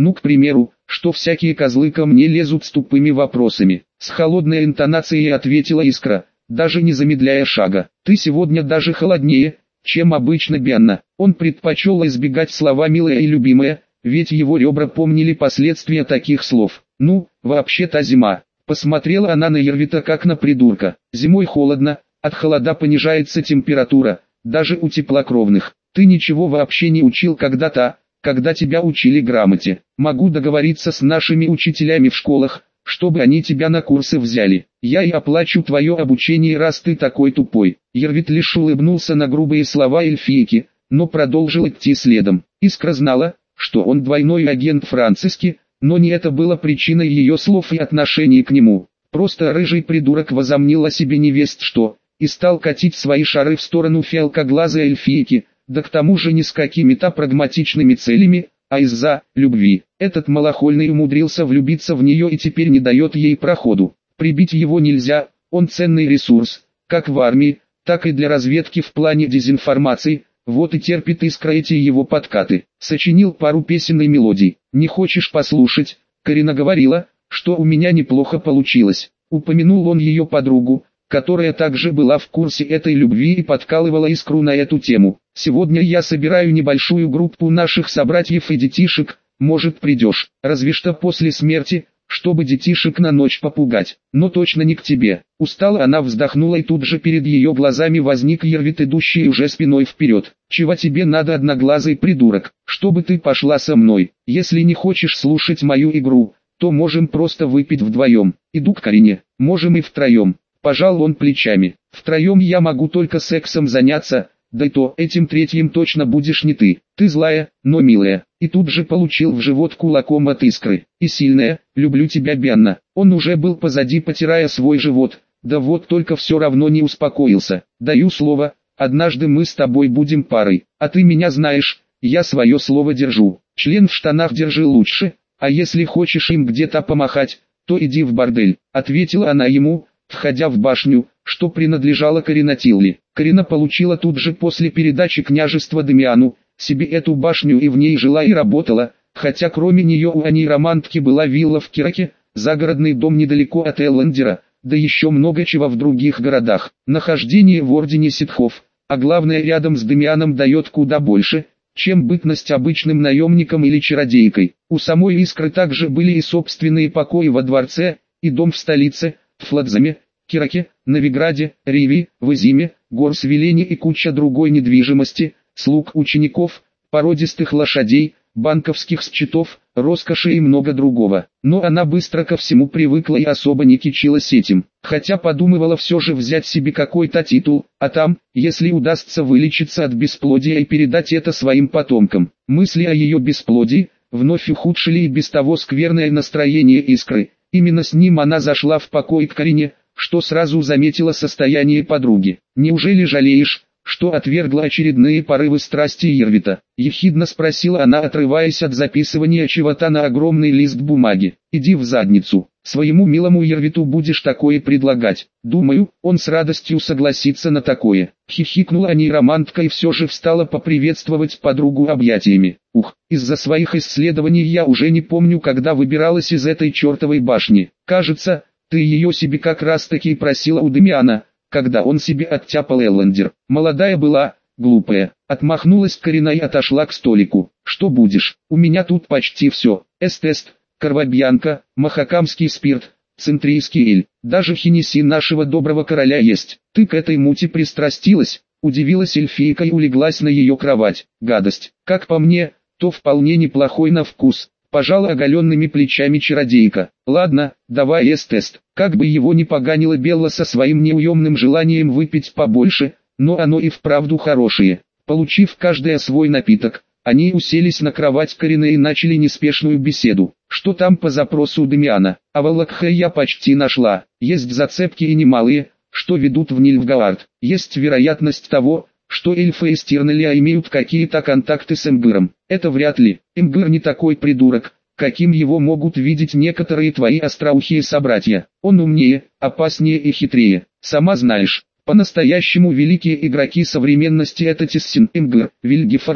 Ну, к примеру, что всякие козлы ко мне лезут с тупыми вопросами. С холодной интонацией ответила Искра, даже не замедляя шага. Ты сегодня даже холоднее, чем обычно, Бенна. Он предпочел избегать слова «милая» и «любимая», ведь его ребра помнили последствия таких слов. Ну, вообще-то зима. Посмотрела она на Ервита как на придурка. Зимой холодно, от холода понижается температура, даже у теплокровных. Ты ничего вообще не учил когда-то, когда тебя учили грамоте. Могу договориться с нашими учителями в школах, чтобы они тебя на курсы взяли. Я и оплачу твое обучение, раз ты такой тупой. Ервит лишь улыбнулся на грубые слова эльфийки, но продолжил идти следом. Искра знала, что он двойной агент Франциски, но не это было причиной ее слов и отношений к нему. Просто рыжий придурок возомнил о себе невесть что, и стал катить свои шары в сторону фиалкоглазой эльфийки, да к тому же не с какими-то прагматичными целями, а из-за любви. Этот малохольный умудрился влюбиться в нее и теперь не дает ей проходу. Прибить его нельзя, он ценный ресурс, как в армии, так и для разведки в плане дезинформации. Вот и терпит Искра эти его подкаты. Сочинил пару песен и мелодий. Не хочешь послушать? Карина говорила, что у меня неплохо получилось. Упомянул он ее подругу, которая также была в курсе этой любви и подкалывала Искру на эту тему. Сегодня я собираю небольшую группу наших собратьев и детишек, может придешь, разве что после смерти, чтобы детишек на ночь попугать, но точно не к тебе. Устала она, вздохнула, и тут же перед ее глазами возник Ервит, идущий уже спиной вперед. Чего тебе надо, одноглазый придурок, чтобы ты пошла со мной? Если не хочешь слушать мою игру, то можем просто выпить вдвоем. Иду к Карине, можем и втроем. Пожал он плечами. Втроем я могу только сексом заняться, да и то этим третьим точно будешь не ты. Ты злая, но милая. И тут же получил в живот кулаком от Искры. И сильная, люблю тебя, Бенна. Он уже был позади, потирая свой живот. Да вот только все равно не успокоился. Даю слово, однажды мы с тобой будем парой. А ты меня знаешь, я свое слово держу. Член в штанах держи лучше, а если хочешь им где-то помахать, то иди в бордель. Ответила она ему, входя в башню, что принадлежало Каринатилле. Карина получила тут же после передачи княжества Демиану себе эту башню и в ней жила и работала, хотя кроме нее у анейромантки была вилла в Кираке, загородный дом недалеко от Эллендера, да еще много чего в других городах. Нахождение в ордене ситхов, а главное рядом с Демианом, дает куда больше, чем бытность обычным наемником или чародейкой. У самой Искры также были и собственные покои во дворце, и дом в столице, в Фладзаме, Кираке, Новиграде, Риве, Вазиме, Горсвелене и куча другой недвижимости, слуг учеников, породистых лошадей, банковских счетов, роскоши и много другого. Но она быстро ко всему привыкла и особо не кичилась этим, хотя подумывала все же взять себе какой-то титул, а там, если удастся вылечиться от бесплодия и передать это своим потомкам. Мысли о ее бесплодии вновь ухудшили и без того скверное настроение Искры. Именно с ним она зашла в покой к Карине, что сразу заметила состояние подруги. «Неужели жалеешь, что отвергла очередные порывы страсти Ервита?» — ехидно спросила она, отрываясь от записывания чего-то на огромный лист бумаги. «Иди в задницу, своему милому Ервиту будешь такое предлагать. Думаю, он с радостью согласится на такое». Хихикнула анейромантка и все же встала поприветствовать подругу объятиями. «Ух, из-за своих исследований я уже не помню, когда выбиралась из этой чертовой башни. Кажется, ты ее себе как раз таки просила у Демиана, когда он себе оттяпал Эллендер. Молодая была, глупая». Отмахнулась Карина и отошла к столику. «Что будешь? У меня тут почти все. Эстест, Карвабьянка, Махакамский спирт, Центрийский эль, даже хенеси нашего доброго короля есть. Ты к этой мути пристрастилась?» Удивилась эльфийка и улеглась на ее кровать. «Гадость. Как по мне, то вполне неплохой на вкус». Пожала оголенными плечами чародейка. «Ладно, давай эст-тест». Как бы его ни поганила Белла со своим неуемным желанием выпить побольше, но оно и вправду хорошее. Получив каждая свой напиток, они уселись на кровать Карины и начали неспешную беседу. «Что там по запросу Демиана?» «А Валакхэ я почти нашла. Есть зацепки и немалые, что ведут в Нильфгаард. Есть вероятность того, что эльфы из Тирнеля имеют какие-то контакты с Эмгыром. Это вряд ли. Эмгыр не такой придурок, каким его могут видеть некоторые твои остроухие собратья. Он умнее, опаснее и хитрее. Сама знаешь, по-настоящему великие игроки современности — это Тессин, Эмгыр, Вильгефордс,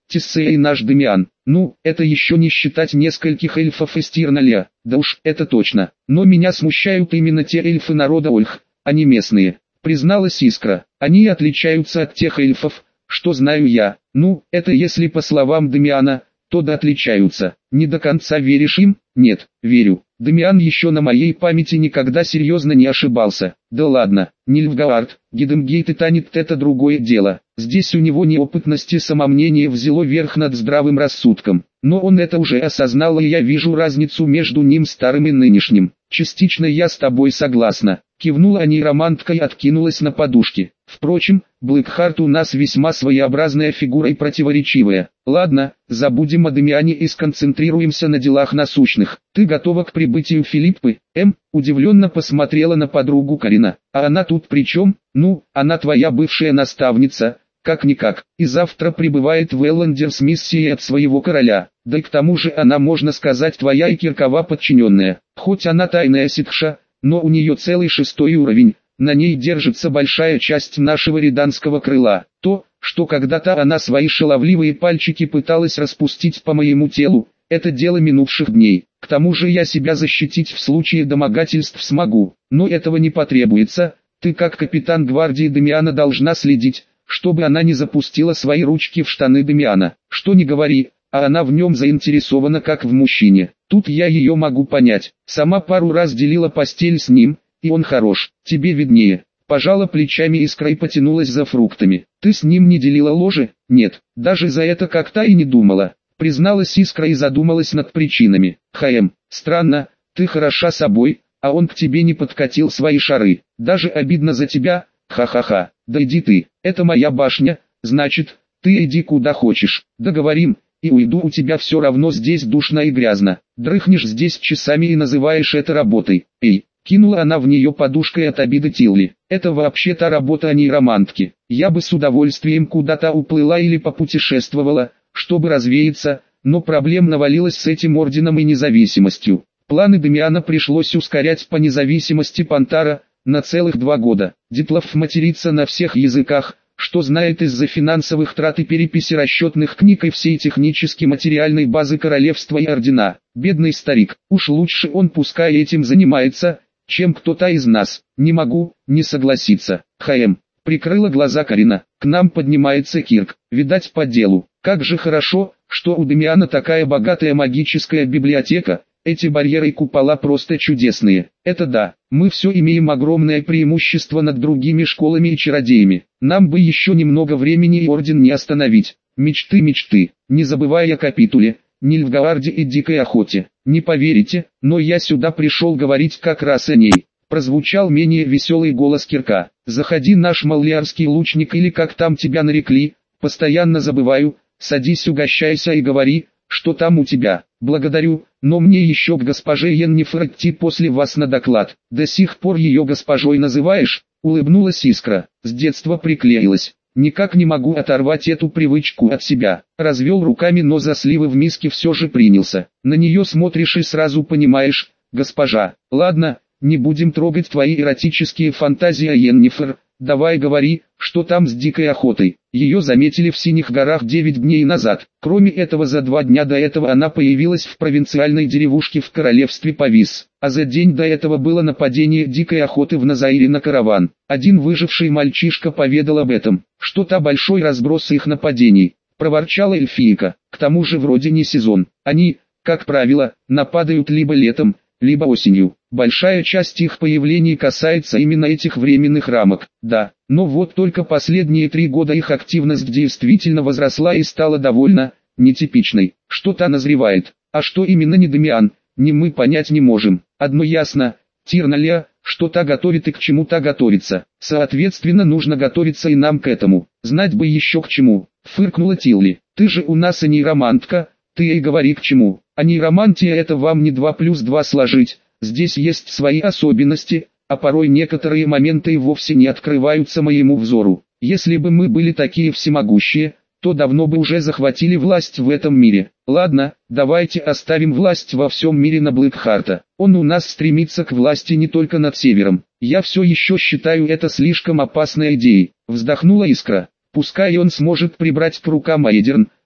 Тиссея и наш Демиан. Ну, это еще не считать нескольких эльфов из Тирналя. Да уж, это точно. Но меня смущают именно те эльфы народа Ольх, а не местные. Призналась Искра. Они отличаются от тех эльфов, что знаю я. Ну, это если по словам Демиана, то да отличаются. Не до конца веришь им? Нет, верю. Демиан еще на моей памяти никогда серьезно не ошибался. Да ладно, Нильфгаард, Гидемгейт и Танит — это другое дело. Здесь у него неопытность и самомнение взяло верх над здравым рассудком. Но он это уже осознал, и я вижу разницу между ним старым и нынешним. Частично я с тобой согласна. Кивнула нейромантка и откинулась на подушке. Впрочем, Блэкхарт у нас весьма своеобразная фигура и противоречивая. Ладно, забудем о Демиане и сконцентрируемся на делах насущных. Ты готова к прибытию Филиппы? Удивленно посмотрела на подругу Карина. А она тут при чем? Ну, она твоя бывшая наставница, как-никак, и завтра прибывает в Эллендер с миссией от своего короля. Да и к тому же она, можно сказать, твоя и Киркова подчиненная. Хоть она тайная ситхша, но у нее целый 6-й уровень, на ней держится большая часть нашего риданского крыла. То, что когда-то она свои шаловливые пальчики пыталась распустить по моему телу, это дело минувших дней. К тому же я себя защитить в случае домогательств смогу, но этого не потребуется. Ты как капитан гвардии Демиана должна следить, чтобы она не запустила свои ручки в штаны Демиана. Что ни говори, а она в нем заинтересована как в мужчине. Тут я ее могу понять. Сама пару раз делила постель с ним, и он хорош, тебе виднее. Пожала плечами Искра и потянулась за фруктами. Ты с ним не делила ложе? Нет, даже за это как-то и не думала. Призналась Искра и задумалась над причинами. Странно, ты хороша собой, а он к тебе не подкатил свои шары. Даже обидно за тебя, ха-ха-ха. Да иди ты, это моя башня, значит, ты иди куда хочешь. Договорим, и уйду, у тебя все равно здесь душно и грязно. Дрыхнешь здесь часами и называешь это работой. Кинула она в нее подушкой от обиды Тилли. Это вообще-то работа нейромантки. Я бы с удовольствием куда-то уплыла или попутешествовала, чтобы развеяться, но проблем навалилось с этим орденом и независимостью. Планы Демиана пришлось ускорять по независимости Пантара на целых 2 года. Дитлов матерится на всех языках, что знает из-за финансовых трат и переписи расчетных книг и всей технически-материальной базы королевства и ордена. Бедный старик, уж лучше он пускай этим занимается, чем кто-то из нас. Не могу не согласиться. Прикрыла глаза Карина. К нам поднимается Кирк, видать по делу. Как же хорошо, что у Демиана такая богатая магическая библиотека. Эти барьеры и купола просто чудесные. Это да, мы все имеем огромное преимущество над другими школами и чародеями. Нам бы еще немного времени и орден не остановить. Мечты, не забывая о Капитуле, Нильфгаарде и дикой охоте. Не поверите, но я сюда пришел говорить как раз о ней. Прозвучал менее веселый голос Кирка. Заходи, наш маллиарский лучник, или как там тебя нарекли, постоянно забываю. Садись, угощайся и говори, что там у тебя. Благодарю, но мне еще к госпоже Йеннифер идти после вас на доклад. До сих пор ее госпожой называешь? Улыбнулась Искра. С детства приклеилась. Никак не могу оторвать эту привычку от себя. Развел руками, но за сливы в миске все же принялся. На нее смотришь и сразу понимаешь, госпожа. Ладно, не будем трогать твои эротические фантазии о Йеннифер. Давай говори, что там с дикой охотой. Ее заметили в Синих горах 9 дней назад. Кроме этого, за 2 дня до этого она появилась в провинциальной деревушке в королевстве Повис. А за день до этого было нападение дикой охоты в Назаире на караван. Один выживший мальчишка поведал об этом. Что-то большой разброс их нападений. Проворчала эльфийка. К тому же вроде не сезон. Они, как правило, нападают либо летом, либо осенью. Большая часть их появлений касается именно этих временных рамок. Да, но вот только последние 3 года их активность действительно возросла и стала довольно нетипичной. Что-то назревает. А что именно не Демиан, ни мы понять не можем. Одно ясно, Тирналя, что-то готовит и к чему-то готовится. Соответственно, нужно готовиться и нам к этому. Знать бы еще к чему. Фыркнула Тилли. Ты же у нас и нейромантка, ты и говори к чему. А нейромантия — это вам не 2 плюс 2 сложить. Здесь есть свои особенности, а порой некоторые моменты и вовсе не открываются моему взору. Если бы мы были такие всемогущие, то давно бы уже захватили власть в этом мире. Ладно, давайте оставим власть во всем мире на Блэкхарта. Он у нас стремится к власти не только над севером. Я все еще считаю это слишком опасной идеей. Вздохнула Искра. Пускай он сможет прибрать к рукам Айдерн,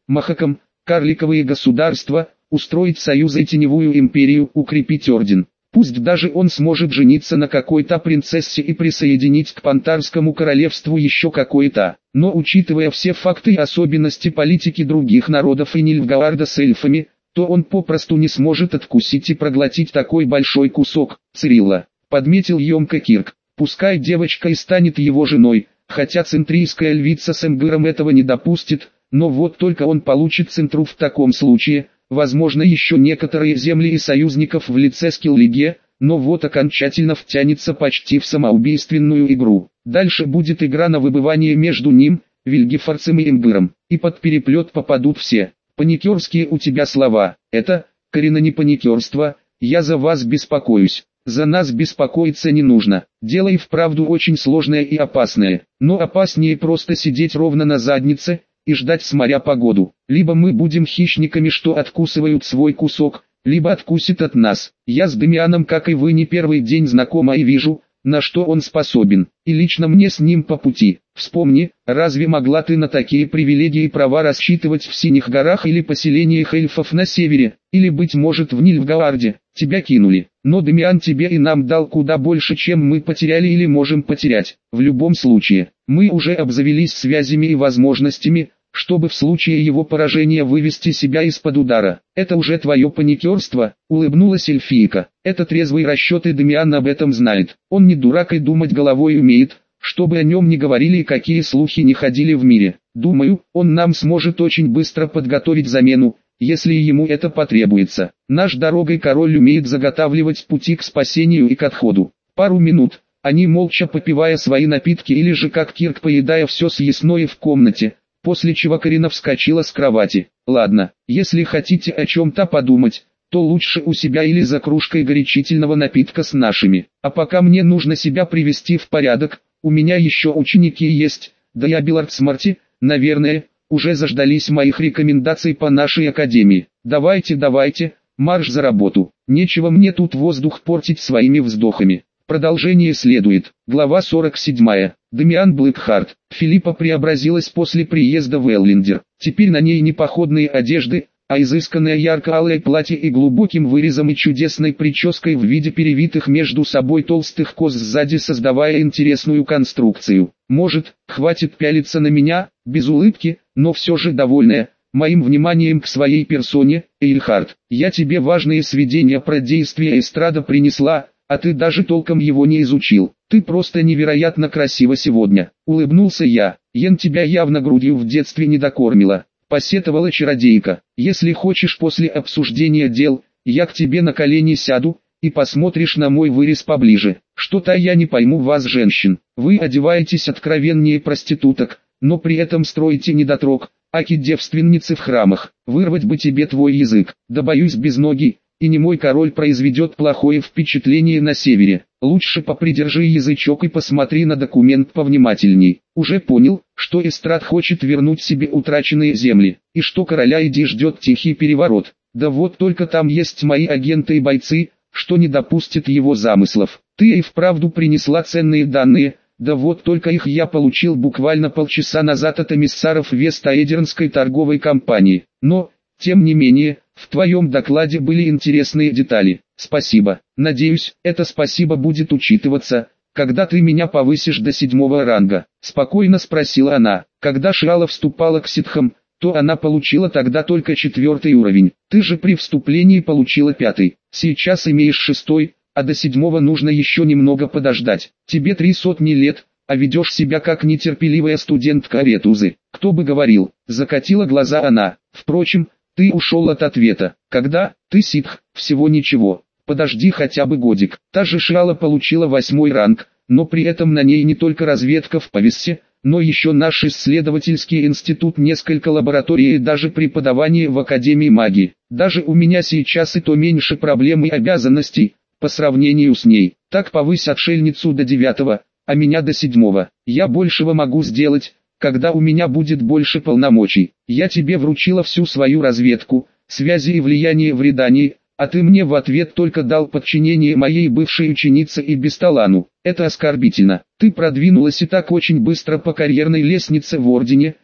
махакам, карликовые государства, устроить союз и теневую империю, укрепить орден. Пусть даже он сможет жениться на какой-то принцессе и присоединить к Пантарскому королевству еще какое-то. Но учитывая все факты и особенности политики других народов и Нильфгаарда с эльфами, то он попросту не сможет откусить и проглотить такой большой кусок. Цирилла, подметил емко Кирк, пускай девочка и станет его женой, хотя центрийская львица с Эмгыром этого не допустит, но вот только он получит центру в таком случае. Возможно, еще некоторые земли и союзников в лице Скиллиге, но вот окончательно втянется почти в самоубийственную игру. Дальше будет игра на выбывание между ним, Вильгефорцем и Эмгыром, и под переплет попадут все. Паникерские у тебя слова, это, коренно не паникерство, я за вас беспокоюсь. За нас беспокоиться не нужно. Дело и вправду очень сложное и опасное, но опаснее просто сидеть ровно на заднице и ждать с моря погоду. Либо мы будем хищниками, что откусывают свой кусок, либо откусит от нас. Я с Демианом, как и вы, не первый день знакома и вижу, на что он способен, и лично мне с ним по пути. Вспомни, разве могла ты на такие привилегии и права рассчитывать в Синих горах или поселениях эльфов на севере, или быть может в Нильфгаарде? Тебя кинули, но Демиан тебе и нам дал куда больше, чем мы потеряли или можем потерять. В любом случае, мы уже обзавелись связями и возможностями, чтобы в случае его поражения вывести себя из-под удара. Это уже твое паникерство, улыбнулась эльфийка. Это трезвый расчет, и Демиан об этом знает. Он не дурак и думать головой умеет, чтобы о нем не говорили и какие слухи не ходили в мире. Думаю, он нам сможет очень быстро подготовить замену, если ему это потребуется. Наш дорогой король умеет заготавливать пути к спасению и к отходу. Пару минут, они молча попивая свои напитки или же как Кирк поедая все съестное в комнате, после чего Карина вскочила с кровати. Ладно, если хотите о чем-то подумать, то лучше у себя или за кружкой горячительного напитка с нашими. А пока мне нужно себя привести в порядок, у меня еще ученики есть, да и Абилард с Марти, наверное, уже заждались моих рекомендаций по нашей академии. Давайте, марш за работу. Нечего мне тут воздух портить своими вздохами. Продолжение следует. Глава 47. Демиан Блэкхарт. Филиппа преобразилась после приезда в Эллиндер. Теперь на ней не походные одежды, а изысканное ярко-алое платье и глубоким вырезом и чудесной прической в виде перевитых между собой толстых кос сзади, создавая интересную конструкцию. Может, хватит пялиться на меня, без улыбки, но все же довольная моим вниманием к своей персоне. Эйльхард, я тебе важные сведения про действия эстрада принесла, а ты даже толком его не изучил. Ты просто невероятно красива сегодня. Улыбнулся я. Йен тебя явно грудью в детстве не докормила. Посетовала чародейка. Если хочешь после обсуждения дел, я к тебе на колени сяду, и посмотришь на мой вырез поближе. Что-то я не пойму вас, женщин. Вы одеваетесь откровеннее проституток, но при этом строите недотрог, аки девственницы в храмах. Вырвать бы тебе твой язык, да боюсь без ноги, и не мой король произведет плохое впечатление на севере. Лучше попридержи язычок и посмотри на документ повнимательней. Уже понял, что Эстрад хочет вернуть себе утраченные земли, и что короля Иди ждет тихий переворот. Да вот только там есть мои агенты и бойцы, что не допустят его замыслов. Ты и вправду принесла ценные данные, да вот только их я получил буквально полчаса назад от эмиссаров Вест-Эдернской торговой компании. Но, тем не менее, в твоем докладе были интересные детали. Спасибо. Надеюсь, это спасибо будет учитываться, когда ты меня повысишь до 7-го ранга. Спокойно спросила она. Когда Шиала вступала к ситхам, то она получила тогда только 4-й уровень. Ты же при вступлении получила 5-й. Сейчас имеешь 6-й, а до 7-го нужно еще немного подождать. Тебе 300 лет, а ведешь себя как нетерпеливая студентка Ретузы. Кто бы говорил, закатила глаза она. Впрочем, ты ушел от ответа. Когда? Ты ситх, всего ничего. Подожди хотя бы годик. Та же Шиала получила 8-й ранг, но при этом на ней не только разведка в повесе, но еще наш исследовательский институт, несколько лабораторий и даже преподавание в Академии магии. Даже у меня сейчас и то меньше проблем и обязанностей, по сравнению с ней. Так повысь отшельницу до 9-го, а меня до 7-го. Я большего могу сделать, когда у меня будет больше полномочий. Я тебе вручила всю свою разведку, связи и влияние в Редании, а ты мне в ответ только дал подчинение моей бывшей ученице и Бесталану. Это оскорбительно. Ты продвинулась и так очень быстро по карьерной лестнице в Ордене,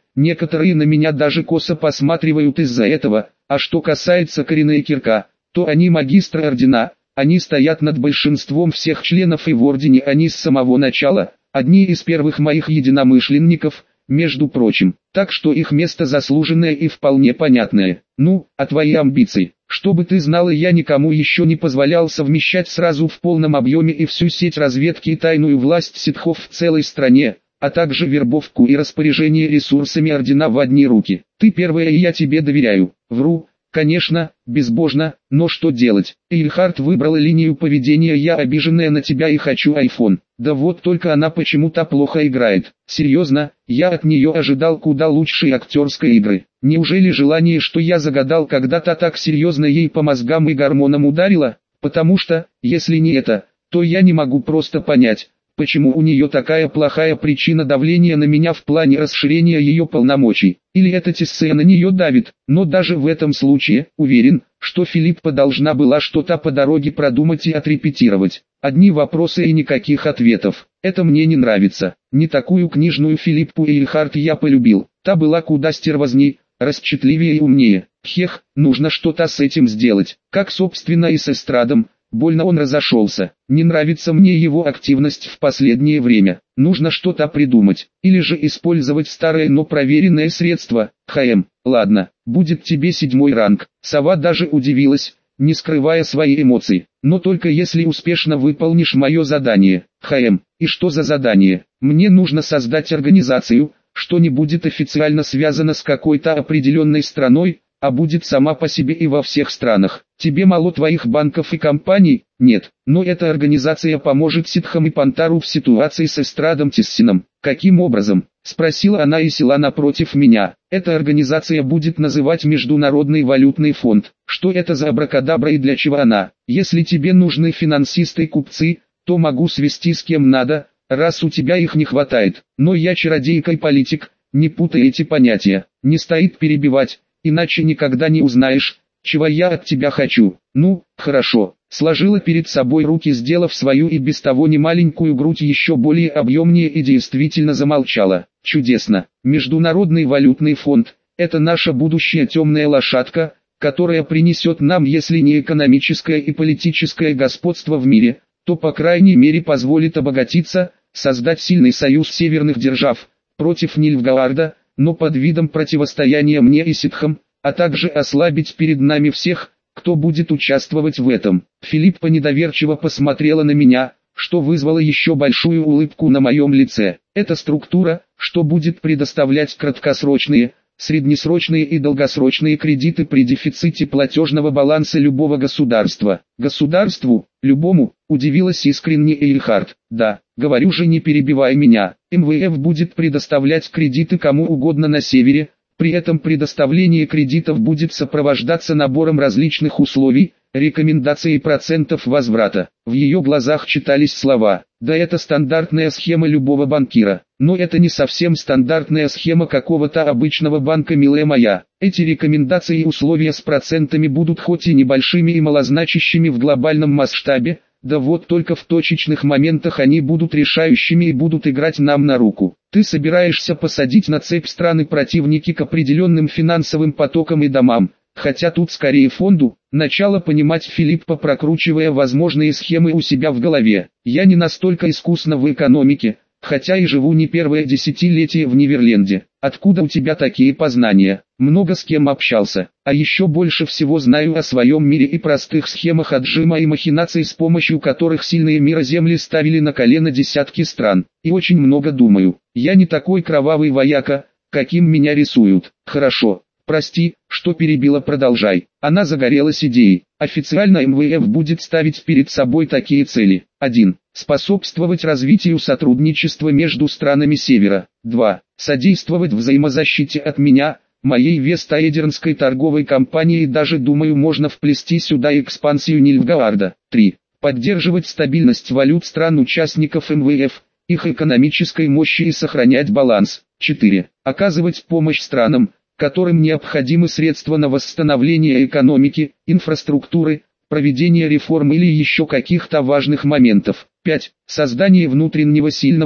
некоторые на меня даже косо посматривают из-за этого, а что касается Карина и Кирка, то они магистры ордена, они стоят над большинством всех членов и в ордене они с самого начала, одни из первых моих единомышленников, между прочим, так что их место заслуженное и вполне понятное. Ну, а твои амбиции? Чтобы ты знала, я никому еще не позволял совмещать сразу в полном объеме и всю сеть разведки и тайную власть ситхов в целой стране, а также вербовку и распоряжение ресурсами ордена в одни руки. Ты первая и я тебе доверяю. Вру, конечно, безбожно, но что делать? Эйльхард выбрала линию поведения «я обиженная на тебя и хочу iPhone». Да вот только она почему-то плохо играет. Серьезно, я от нее ожидал куда лучшей актерской игры. Неужели желание, что я загадал когда-то, так серьезно ей по мозгам и гормонам ударило? Потому что, если не это, то я не могу просто понять, почему у нее такая плохая причина давления на меня в плане расширения ее полномочий. Или эта Тиссе на нее давит, но даже в этом случае, уверен, что Филиппа должна была что-то по дороге продумать и отрепетировать. Одни вопросы и никаких ответов. Это мне не нравится. Не такую книжную Филиппу Эйльхард я полюбил. Та была куда стервозней, расчетливее и умнее. Хех, нужно что-то с этим сделать. Как собственно и с эстрадом. Больно он разошелся. Не нравится мне его активность в последнее время. Нужно что-то придумать. Или же использовать старое, но проверенное средство. Ладно, будет тебе 7-й ранг. Сова даже удивилась, не скрывая свои эмоции. Но только если успешно выполнишь мое задание. И что за задание? Мне нужно создать организацию, что не будет официально связано с какой-то определенной страной, а будет сама по себе и во всех странах. Тебе мало твоих банков и компаний? Нет, но эта организация поможет ситхам и Пантару в ситуации с эстрадом Тиссином. Каким образом? Спросила она и села напротив меня. Эта организация будет называть Международный валютный фонд. Что это за абракадабра и для чего она? Если тебе нужны финансисты и купцы, то могу свести с кем надо, раз у тебя их не хватает. Но я чародейка и политик, не путай эти понятия. Не стоит перебивать. Иначе никогда не узнаешь, чего я от тебя хочу. Ну, хорошо. Сложила перед собой руки, сделав свою и без того немаленькую грудь еще более объемнее и действительно замолчала. Чудесно. Международный валютный фонд – это наша будущая темная лошадка, которая принесет нам, если не экономическое и политическое господство в мире, то по крайней мере позволит обогатиться, создать сильный союз северных держав против Нильфгаарда, но под видом противостояния мне и ситхам, а также ослабить перед нами всех, кто будет участвовать в этом. Филиппа недоверчиво посмотрела на меня, что вызвало еще большую улыбку на моем лице. Это структура, что будет предоставлять краткосрочные, среднесрочные и долгосрочные кредиты при дефиците платежного баланса любого государства. Государству, любому, удивилась искренне Эйльхард. Да, говорю же, не перебивай меня. МВФ будет предоставлять кредиты кому угодно на севере, при этом предоставление кредитов будет сопровождаться набором различных условий, рекомендаций и процентов возврата. В ее глазах читались слова: да, это стандартная схема любого банкира. Но это не совсем стандартная схема какого-то обычного банка, милая моя. Эти рекомендации и условия с процентами будут хоть и небольшими и малозначащими в глобальном масштабе, да вот только в точечных моментах они будут решающими и будут играть нам на руку. Ты собираешься посадить на цепь страны противники к определенным финансовым потокам и домам, хотя тут скорее фонду. Начало понимать Филиппа, прокручивая возможные схемы у себя в голове. Я не настолько искусна в экономике, хотя и живу не первое десятилетие в Неверленде. Откуда у тебя такие познания? Много с кем общался, а еще больше всего знаю о своем мире и простых схемах отжима и махинаций, с помощью которых сильные мира земли ставили на колено десятки стран. И очень много думаю. Я не такой кровавый вояка, каким меня рисуют. Хорошо. Прости, что перебила, продолжай. Она загорелась идеей. Официально МВФ будет ставить перед собой такие цели. 1. Способствовать развитию сотрудничества между странами Севера. 2. Содействовать взаимозащите от меня, моей Вестаэдернской торговой компании, и даже думаю, можно вплести сюда экспансию Нильфгаарда. 3. Поддерживать стабильность валют стран-участников МВФ, их экономической мощи и сохранять баланс. 4. Оказывать помощь странам, которым необходимы средства на восстановление экономики, инфраструктуры, проведение реформ или еще каких-то важных моментов. 5. Создание внутреннего сильного,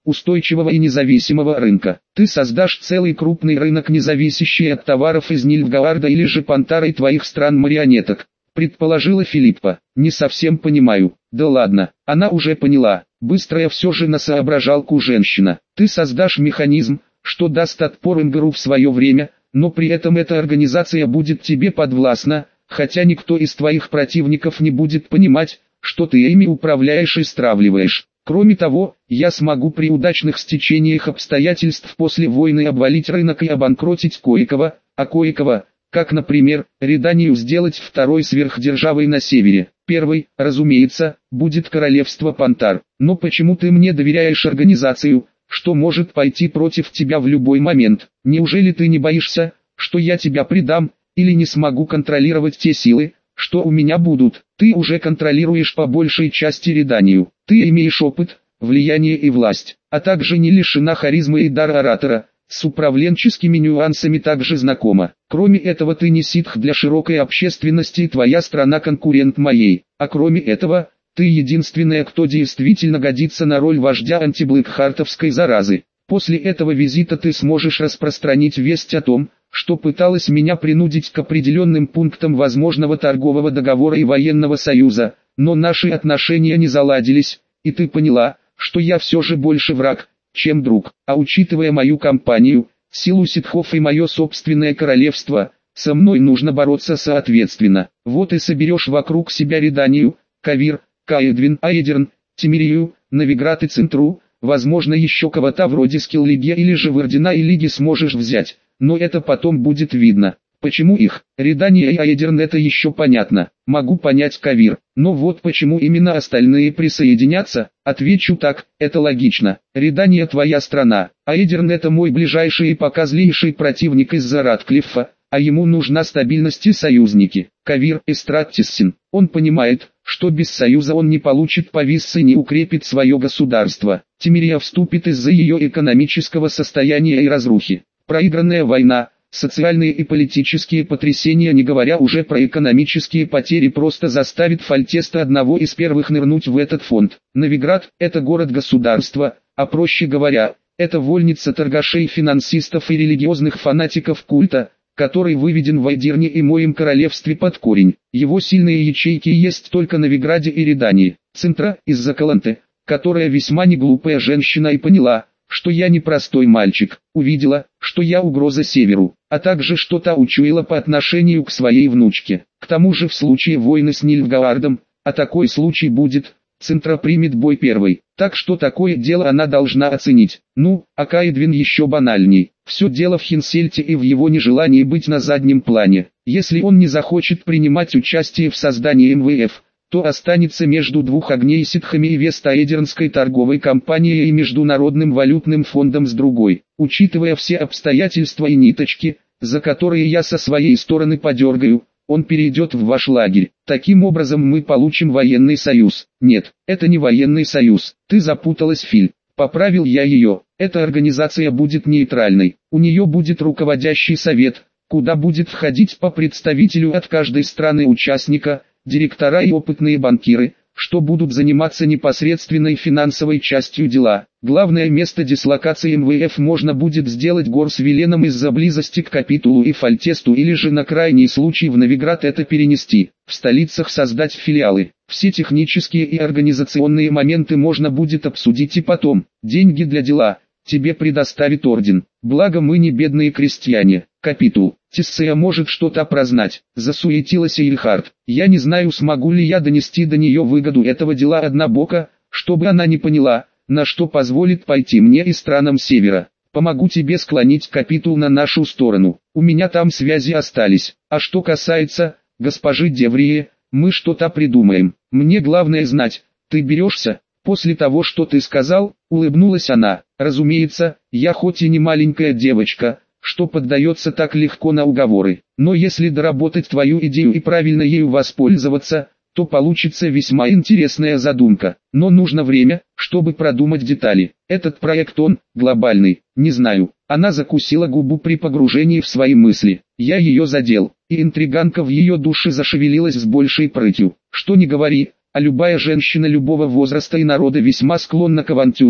устойчивого и независимого рынка. Ты создашь целый крупный рынок, не зависящий от товаров из Нильфгаарда или же Пантары твоих стран-марионеток, предположила Филиппа. Не совсем понимаю. Да ладно, она уже поняла. Быстрая все же на соображалку женщина. Ты создашь механизм, что даст отпор МГРУ в свое время, но при этом эта организация будет тебе подвластна, хотя никто из твоих противников не будет понимать, что ты ими управляешь и стравливаешь. Кроме того, я смогу при удачных стечениях обстоятельств после войны обвалить рынок и обанкротить кое-кого, а кое-кого, как, например, Реданию, сделать второй сверхдержавой на севере. Первой, разумеется, будет королевство Пантар. Но почему ты мне доверяешь организацию, что может пойти против тебя в любой момент? Неужели ты не боишься, что я тебя предам, или не смогу контролировать те силы, что у меня будут? Ты уже контролируешь по большей части Реданию. Ты имеешь опыт, влияние и власть, а также не лишена харизмы и дара оратора. С управленческими нюансами также знакома. Кроме этого, ты не ситх для широкой общественности и твоя страна конкурент моей. А кроме этого, ты единственная, кто действительно годится на роль вождя антиблэкхартовской заразы. После этого визита ты сможешь распространить весть о том, что пыталась меня принудить к определенным пунктам возможного торгового договора и военного союза, но наши отношения не заладились, и ты поняла, что я все же больше враг, чем друг. А учитывая мою кампанию, силу ситхов и мое собственное королевство, со мной нужно бороться соответственно. Вот и соберешь вокруг себя Реданию, Кавир, Каэдвин, Аэдерн, Тимирию, Новиград и Центру, возможно еще кого-то вроде Скиллиги или же Вардена и Лиги сможешь взять, но это потом будет видно. Почему их, Редания и Аэдерн, это еще понятно, могу понять Кавир, но вот почему именно остальные присоединятся, отвечу так, это логично. Редания твоя страна, Аэдерн это мой ближайший и пока злейший противник из-за Ратклиффа, а ему нужна стабильность и союзники. Кавир Эстраттиссин, он понимает, что без союза он не получит повиссы и не укрепит свое государство. Тимирия вступит из-за ее экономического состояния и разрухи. Проигранная война, социальные и политические потрясения, не говоря уже про экономические потери, просто заставит Фальтеста одного из первых нырнуть в этот фонд. Новиград – это город-государство, а проще говоря, это вольница торгашей, финансистов и религиозных фанатиков культа, который выведен в Айдирне и моем королевстве под корень. Его сильные ячейки есть только на Новиграде и Редании. Центра из-за Каланты, которая весьма неглупая женщина и поняла, что я не простой мальчик, увидела, что я угроза Северу, а также что-то учуяла по отношению к своей внучке. К тому же в случае войны с Нильфгаардом, а такой случай будет, Центра примет бой первой, так что такое дело она должна оценить. Ну, а Каэдвин еще банальней. Все дело в Хинсельте и в его нежелании быть на заднем плане. Если он не захочет принимать участие в создании МВФ, то останется между двух огней ситхами и Вест-Аэдернской торговой компанией и Международным валютным фондом с другой. Учитывая все обстоятельства и ниточки, за которые я со своей стороны подергаю, он перейдет в ваш лагерь. Таким образом мы получим военный союз. Нет, это не военный союз. Ты запуталась, Филь. Поправил я ее. Эта организация будет нейтральной. У нее будет руководящий совет, куда будет входить по представителю от каждой страны-участника, директора и опытные банкиры, что будут заниматься непосредственной финансовой частью дела. Главное место дислокации МВФ можно будет сделать Горсвиленом из-за близости к Капитулу и Фальтесту, или же на крайний случай в Новиград это перенести. В столицах создать филиалы. Все технические и организационные моменты можно будет обсудить и потом. Деньги для дела тебе предоставит орден. Благо мы не бедные крестьяне. Капитул. Тессея может что-то прознать. Засуетилась Эйльхард. Я не знаю, смогу ли я донести до нее выгоду этого дела однобоко, чтобы она не поняла, на что позволит пойти мне и странам Севера. Помогу тебе склонить Капитул на нашу сторону. У меня там связи остались. А что касается госпожи Деврии, мы что-то придумаем. Мне главное знать, ты берешься? После того, что ты сказал, улыбнулась она. Разумеется, я хоть и не маленькая девочка, что поддается так легко на уговоры, но если доработать твою идею и правильно ею воспользоваться, то получится весьма интересная задумка. Но нужно время, чтобы продумать детали. Этот проект он, глобальный, не знаю. Она закусила губу при погружении в свои мысли. Я ее задел, и интриганка в ее душе зашевелилась с большей прытью. Что ни говори, а любая женщина любого возраста и народа весьма склонна к авантюрам,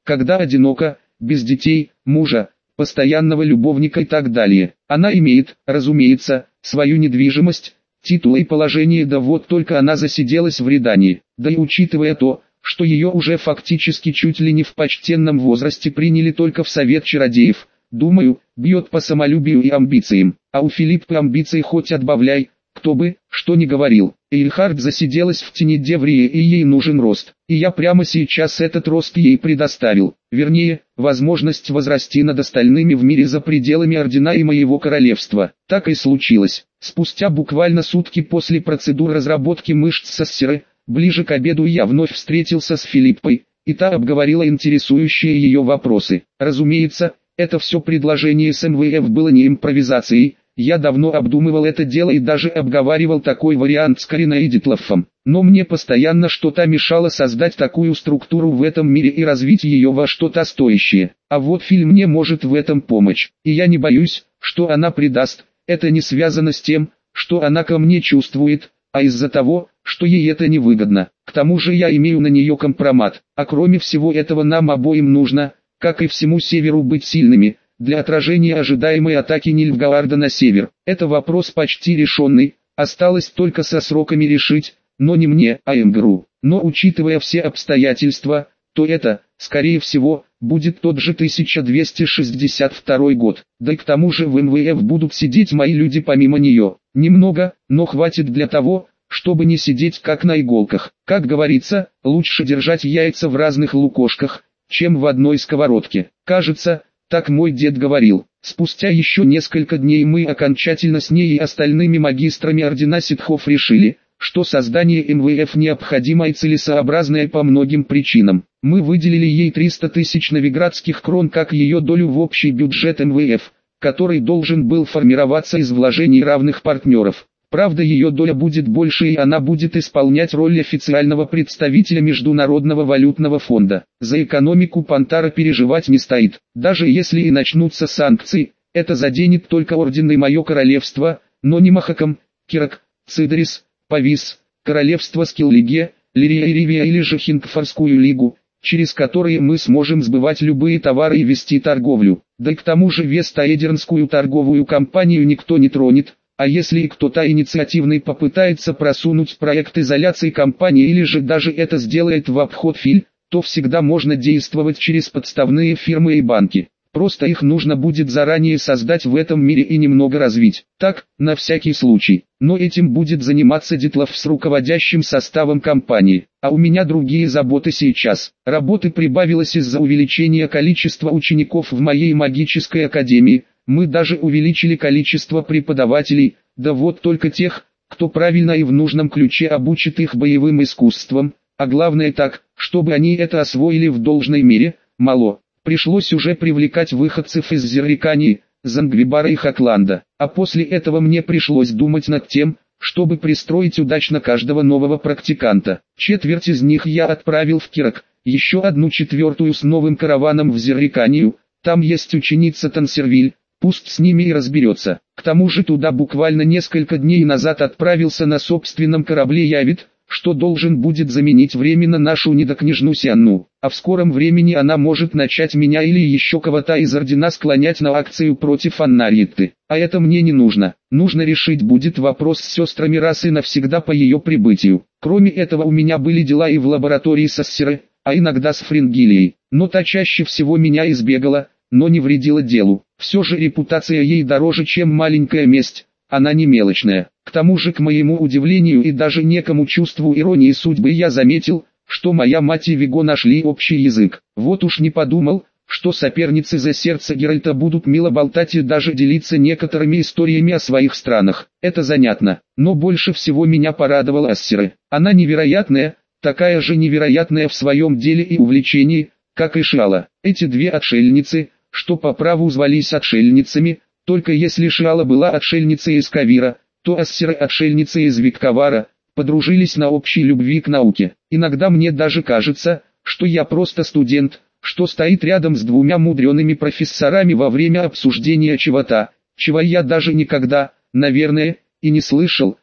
когда одинока, без детей, мужа, постоянного любовника и так далее. Она имеет, разумеется, свою недвижимость, титулы и положение, да вот только она засиделась в Редании. Да и учитывая то, что ее уже фактически чуть ли не в почтенном возрасте приняли только в совет чародеев, думаю, бьет по самолюбию и амбициям. А у Филиппа амбиции хоть отбавляй, кто бы, что ни говорил. Эйльхард засиделась в тени Деврии и ей нужен рост. И я прямо сейчас этот рост ей предоставил. Вернее, возможность возрасти над остальными в мире за пределами ордена и моего королевства. Так и случилось. Спустя буквально сутки после процедур разработки мышц Сассеры, ближе к обеду я вновь встретился с Филиппой, и та обговорила интересующие ее вопросы. Разумеется, это все предложение с МВФ было не импровизацией. Я давно обдумывал это дело и даже обговаривал такой вариант с Кариной и Дитлоффом. Но мне постоянно что-то мешало создать такую структуру в этом мире и развить ее во что-то стоящее. А вот Филь мне может в этом помочь. И я не боюсь, что она предаст. Это не связано с тем, что она ко мне чувствует, а из-за того, что ей это невыгодно. К тому же я имею на нее компромат. А кроме всего этого нам обоим нужно, как и всему Северу, быть сильными, для отражения ожидаемой атаки Нильфгаарда на север. Это вопрос почти решенный, осталось только со сроками решить, но не мне, а МГРУ. Но учитывая все обстоятельства, то это, скорее всего, будет тот же 1262 год. Да и к тому же в МВФ будут сидеть мои люди помимо нее. Немного, но хватит для того, чтобы не сидеть как на иголках. Как говорится, лучше держать яйца в разных лукошках, чем в одной сковородке. Кажется, так мой дед говорил. Спустя еще несколько дней мы окончательно с ней и остальными магистрами ордена ситхов решили, что создание МВФ необходимо и целесообразное по многим причинам. Мы выделили ей 300 тысяч новиградских крон как ее долю в общий бюджет МВФ, который должен был формироваться из вложений равных партнеров. Правда, ее доля будет больше, и она будет исполнять роль официального представителя Международного валютного фонда. За экономику Пантара переживать не стоит. Даже если и начнутся санкции, это заденет только орден и мое королевство, но не Махакам, Кирак, Цидерис, Павис, королевство Скиллиге, Лирия и Ривия или же Хингфорскую лигу, через которые мы сможем сбывать любые товары и вести торговлю. Да и к тому же Вестаэдернскую торговую компанию никто не тронет. А если и кто-то инициативный попытается просунуть проект изоляции компании или же даже это сделает в обход Филь, то всегда можно действовать через подставные фирмы и банки. Просто их нужно будет заранее создать в этом мире и немного развить. Так, на всякий случай. Но этим будет заниматься Дитлофф с руководящим составом компании. А у меня другие заботы сейчас. Работы прибавилось из-за увеличения количества учеников в моей магической академии. Мы даже увеличили количество преподавателей, да вот только тех, кто правильно и в нужном ключе обучит их боевым искусствам, а главное так, чтобы они это освоили в должной мере, мало. Пришлось уже привлекать выходцев из Зеррикании, Зангвибара и Хакланда, а после этого мне пришлось думать над тем, чтобы пристроить удачно каждого нового практиканта. Четверть из них я отправил в Кирак, еще 1/4 с новым караваном в Зерриканию, там есть ученица Тансервиль. Пусть с ними и разберется. К тому же туда буквально несколько дней назад отправился на собственном корабле Явит, что должен будет заменить временно нашу недокняжну Сианну. А в скором времени она может начать меня или еще кого-то из ордена склонять на акцию против Аннариетты. А это мне не нужно. Нужно решить будет вопрос с сестрами раз и навсегда по ее прибытию. Кроме этого у меня были дела и в лаборатории Сассеры, а иногда с Фрингилией. Но та чаще всего меня избегала, но не вредила делу. Все же репутация ей дороже, чем маленькая месть, она не мелочная. К тому же, к моему удивлению и даже некому чувству иронии судьбы, я заметил, что моя мать и Виго нашли общий язык. Вот уж не подумал, что соперницы за сердце Геральта будут мило болтать и даже делиться некоторыми историями о своих странах. Это занятно. Но больше всего меня порадовала Ассеры. Она невероятная, такая же невероятная в своем деле и увлечении, как и Шиала. Эти две отшельницы, что по праву звались отшельницами, только если Шиала была отшельницей из Кавира, то Ассеры отшельницей из Виккавара, подружились на общей любви к науке. Иногда мне даже кажется, что я просто студент, что стоит рядом с двумя мудреными профессорами во время обсуждения чего-то, чего я даже никогда, наверное, и не слышал.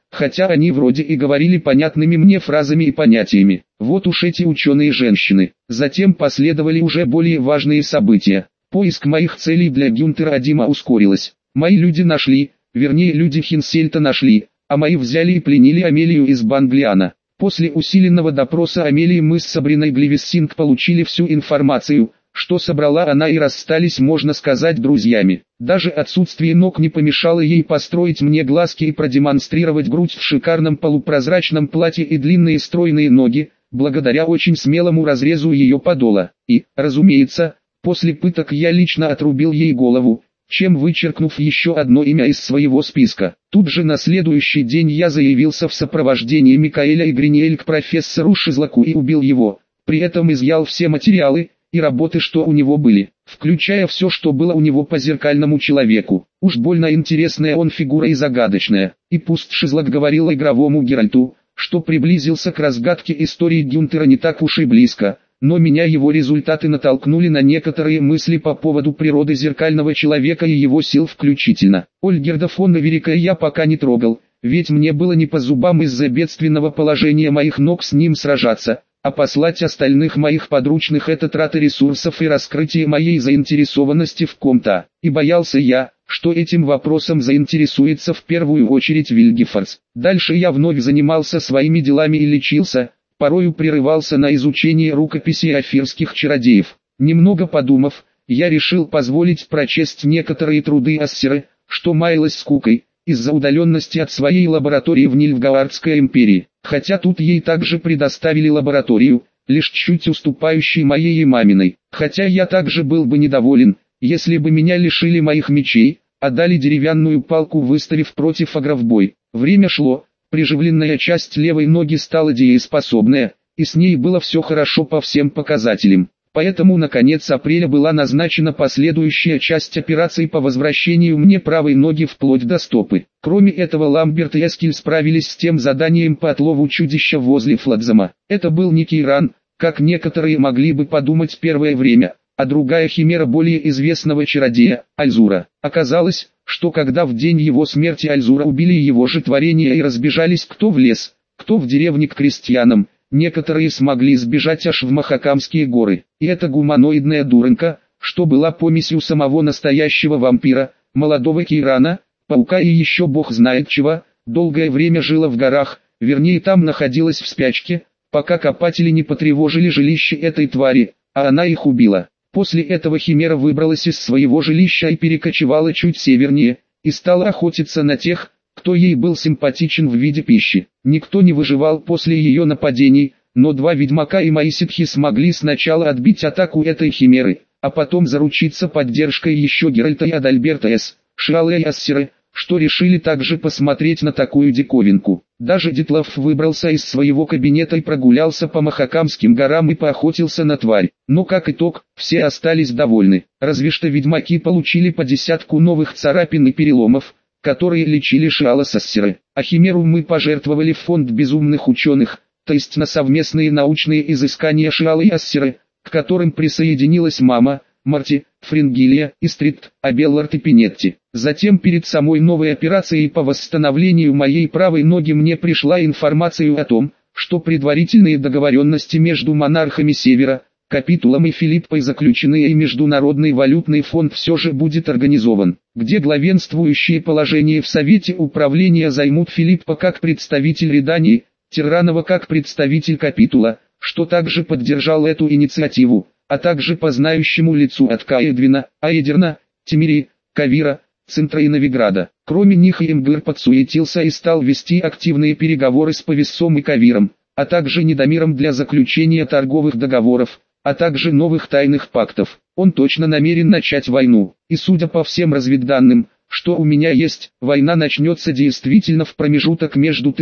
хотя они вроде и говорили понятными мне фразами и понятиями. Вот уж эти ученые-женщины. Затем последовали уже более важные события. Поиск моих целей для Гюнтера Адима ускорилось. Мои люди нашли, вернее люди Хинсельта нашли, а мои взяли и пленили Амелию из Банглиана. После усиленного допроса Амелии мы с Сабриной Гливиссинг получили всю информацию, что собрала она, и расстались, можно сказать, друзьями. Даже отсутствие ног не помешало ей построить мне глазки и продемонстрировать грудь в шикарном полупрозрачном платье и длинные стройные ноги, благодаря очень смелому разрезу ее подола. И, разумеется, после пыток я лично отрубил ей голову, чем вычеркнув еще одно имя из своего списка. Тут же на следующий день я заявился в сопровождении Микаэля и Гриниэль к профессору Шизлаку и убил его, при этом изъял все материалы и работы, что у него были, включая все, что было у него по зеркальному человеку. Уж больно интересная он фигура и загадочная. И пусть Шизлак говорил игровому Геральту, что приблизился к разгадке истории Гюнтера не так уж и близко, но меня его результаты натолкнули на некоторые мысли по поводу природы зеркального человека и его сил включительно. Ольгерда фон Эверика я пока не трогал, ведь мне было не по зубам из-за бедственного положения моих ног с ним сражаться, а послать остальных моих подручных — это трата ресурсов и раскрытие моей заинтересованности в ком-то. И боялся я, что этим вопросом заинтересуется в первую очередь Вильгефордс. Дальше я вновь занимался своими делами и лечился, порою прерывался на изучение рукописей афирских чародеев. Немного подумав, я решил позволить прочесть некоторые труды Ассеры, что маялась скукой, из-за удаленности от своей лаборатории в Нильфгаардской империи. Хотя тут ей также предоставили лабораторию, лишь чуть уступающей моей и маминой. Хотя я также был бы недоволен, если бы меня лишили моих мечей, а дали деревянную палку, выставив против агров бой. Время шло. Приживленная часть левой ноги стала дееспособная, и с ней было все хорошо по всем показателям. Поэтому на конец апреля была назначена последующая часть операции по возвращению мне правой ноги вплоть до стопы. Кроме этого, Ламберт и Эскиль справились с тем заданием по отлову чудища возле Фладзама. Это был не Кейран, как некоторые могли бы подумать первое время, а другая химера более известного чародея, Альзура. Оказалось, что когда в день его смерти Альзура убили его же творения и разбежались кто в лес, кто в деревне к крестьянам, некоторые смогли сбежать аж в Махакамские горы. И эта гуманоидная дуронька, что была помесью самого настоящего вампира, молодого Кейрана, паука и еще бог знает чего, долгое время жила в горах, вернее там находилась в спячке, пока копатели не потревожили жилище этой твари, а она их убила. После этого химера выбралась из своего жилища и перекочевала чуть севернее, и стала охотиться на тех, кто ей был симпатичен в виде пищи. Никто не выживал после ее нападений, но два ведьмака и мои ситхи смогли сначала отбить атаку этой химеры, а потом заручиться поддержкой еще Геральта и Адальберта С. Шиала и Ассеры, что решили также посмотреть на такую диковинку. Даже Дитлов выбрался из своего кабинета и прогулялся по Махакамским горам и поохотился на тварь. Но как итог, все остались довольны. Разве что ведьмаки получили по 10 новых царапин и переломов, которые лечили Шиала с Ассеры. А химеру мы пожертвовали в фонд безумных ученых, то есть на совместные научные изыскания Шиала и Ассеры, к которым присоединилась мама, Марти, Фрингилия, Истрит, Абеллард и Пинетти. Затем перед самой новой операцией по восстановлению моей правой ноги мне пришла информация о том, что предварительные договоренности между монархами Севера, Капитулом и Филиппой заключены, и Международный валютный фонд все же будет организован, где главенствующее положение в Совете управления займут Филиппа как представитель Редании, Тирранова как представитель Капитула, что также поддержал эту инициативу, а также по знающему лицу от Каэдвина, Аэдерна, Тимири, Кавира, Центра и Новиграда. Кроме них и Имгыр подсуетился и стал вести активные переговоры с Повессом и Кавиром, а также Недомиром для заключения торговых договоров, а также новых тайных пактов. Он точно намерен начать войну, и судя по всем разведданным, что у меня есть, война начнется действительно в промежуток между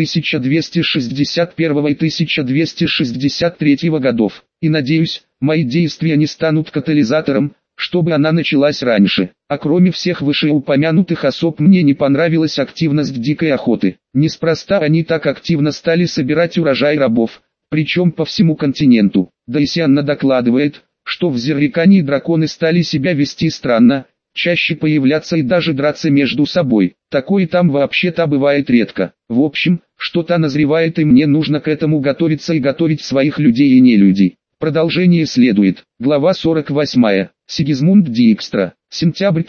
1261 и 1263 годов, и надеюсь, мои действия не станут катализатором, чтобы она началась раньше. А кроме всех вышеупомянутых особ мне не понравилась активность дикой охоты. Неспроста они так активно стали собирать урожай рабов, причем по всему континенту. Да и Сианна докладывает, что в Зеррикании драконы стали себя вести странно, чаще появляться и даже драться между собой. Такое там вообще-то бывает редко. В общем, что-то назревает и мне нужно к этому готовиться и готовить своих людей и нелюдей. Продолжение следует. Глава 48. Сигизмунд Дикстра. Сентябрь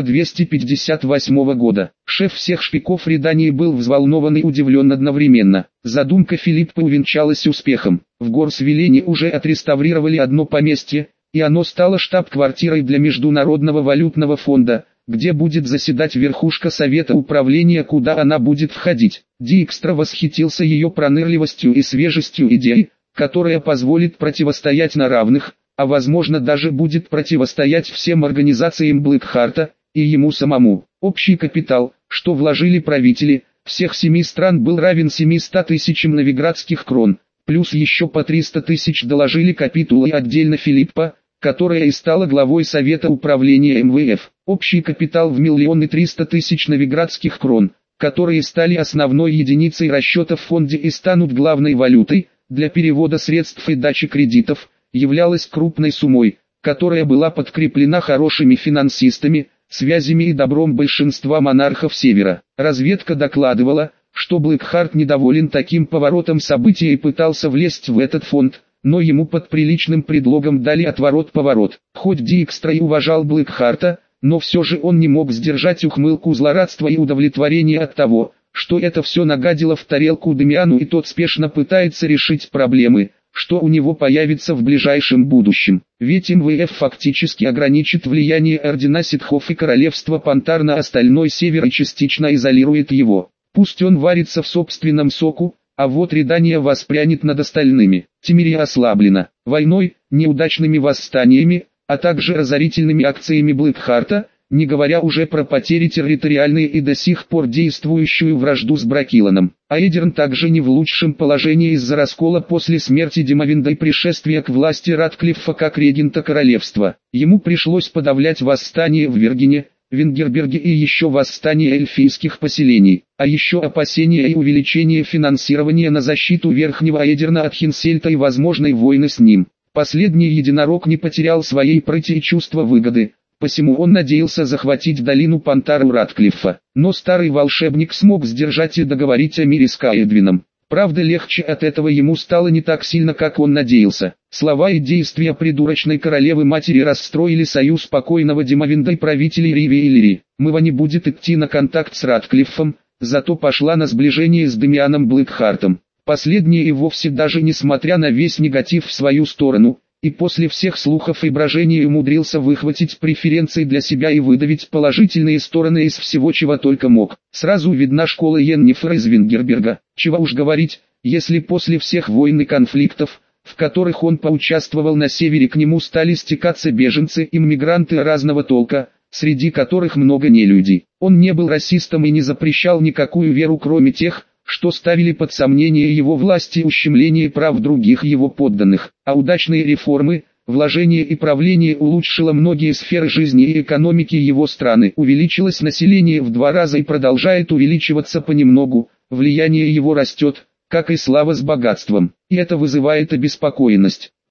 1258 года. Шеф всех шпиков Редании был взволнован и удивлен одновременно. Задумка Филиппа увенчалась успехом. В Горсвилене уже отреставрировали одно поместье, и оно стало штаб-квартирой для Международного валютного фонда, где будет заседать верхушка совета управления, куда она будет входить. Дикстра восхитился ее пронырливостью и свежестью идей, которая позволит противостоять на равных, а возможно даже будет противостоять всем организациям Блэкхарта и ему самому. Общий капитал, что вложили правители всех 7 стран, был равен 700 тысячам новиградских крон, плюс еще по 300 тысяч доложили капитулу и отдельно Филиппа, которая и стала главой Совета управления МВФ. Общий капитал в 1 300 000 новиградских крон, которые стали основной единицей расчета в фонде и станут главной валютой для перевода средств и дачи кредитов, являлась крупной суммой, которая была подкреплена хорошими финансистами, связями и добром большинства монархов Севера. Разведка докладывала, что Блэкхарт недоволен таким поворотом событий и пытался влезть в этот фонд, но ему под приличным предлогом дали отворот-поворот. Хоть Дикстра и уважал Блэкхарта, но все же он не мог сдержать ухмылку злорадства и удовлетворения от того, что это все нагадило в тарелку Дамиану, и тот спешно пытается решить проблемы, что у него появится в ближайшем будущем. Ведь МВФ фактически ограничит влияние ордена ситхов и королевства Пантар на остальной север и частично изолирует его. Пусть он варится в собственном соку, а вот Редания воспрянет над остальными. Тимирия ослаблена войной, неудачными восстаниями, а также разорительными акциями Блэкхарта, не говоря уже про потери территориальные и до сих пор действующую вражду с Бракиланом. А Эдерн также не в лучшем положении из-за раскола после смерти Димовинда и пришествия к власти Ратклиффа как регента королевства. Ему пришлось подавлять восстание в Вергине, Венгерберге и еще восстание эльфийских поселений, а еще опасения и увеличение финансирования на защиту Верхнего Эдерна от Хинсельта и возможной войны с ним. Последний единорог не потерял своей прыти и чувства выгоды, посему он надеялся захватить долину Пантар у Ратклиффа. Но старый волшебник смог сдержать и договорить о мире с Каэдвином. Правда, легче от этого ему стало не так сильно, как он надеялся. Слова и действия придурочной королевы-матери расстроили союз покойного Димовинда и правителей Риви и Лири. Мыва не будет идти на контакт с Ратклиффом, зато пошла на сближение с Дамианом Блэкхартом. Последний и вовсе, даже несмотря на весь негатив в свою сторону, и после всех слухов и брожений умудрился выхватить преференции для себя и выдавить положительные стороны из всего, чего только мог. Сразу видна школа Йеннифера из Венгерберга. Чего уж говорить, если после всех войн и конфликтов, в которых он поучаствовал на севере, к нему стали стекаться беженцы и мигранты разного толка, среди которых много нелюдей. Он не был расистом и не запрещал никакую веру, кроме тех, что ставили под сомнение его власть и ущемление прав других его подданных. А удачные реформы, вложения и правление улучшило многие сферы жизни и экономики его страны. Увеличилось население в 2 раза и продолжает увеличиваться понемногу, влияние его растет, как и слава с богатством. И это вызывает обеспокоенность.